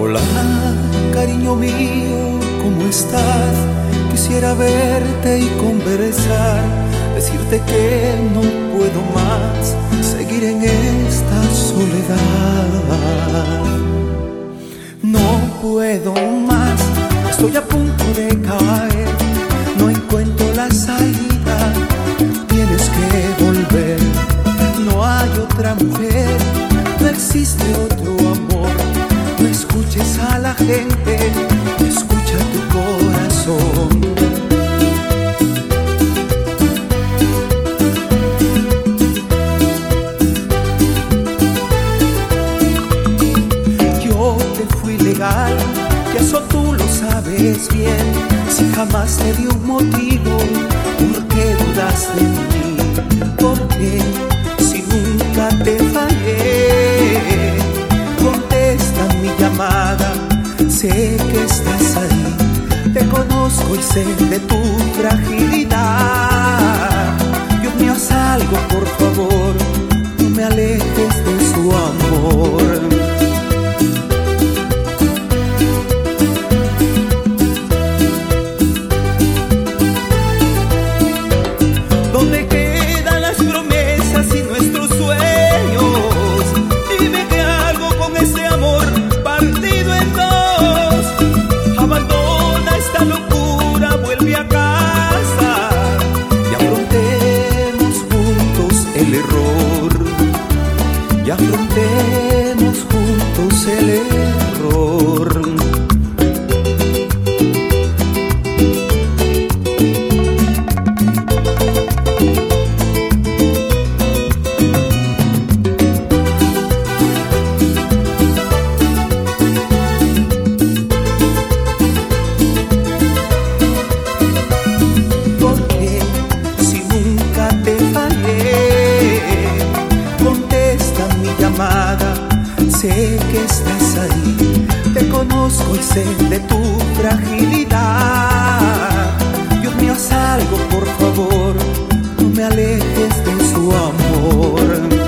Hola, cariño mío, ¿cómo estás? Quisiera verte y conversar, decirte que no puedo más seguir en esta soledad. No puedo más, estoy a punto de caer, no encuentro la salida, tienes que volver. No hay otra mujer, no existe otro amor. No escuches a la gente, escucha tu corazón. Yo te fui legal, y eso tú lo sabes bien. Si jamás te di un motivo, ¿por qué dudas de mí? Porque si nunca te fallé, contesta mi llamada, sé que estás ahí, te conozco y sé de tu fragilidad. Dios mío, haz algo por favor, no me alejes de su amor. ¿Dónde quedan las promesas y nuestros sueños? Dime que hago con este amor partido en dos. Abandona esta locura, vuelve a casa y afrontemos juntos el error. Y afrontemos juntos el error. Sé que estás ahí, te conozco y sé de tu fragilidad. Dios mío, haz algo por favor, no me alejes de su amor.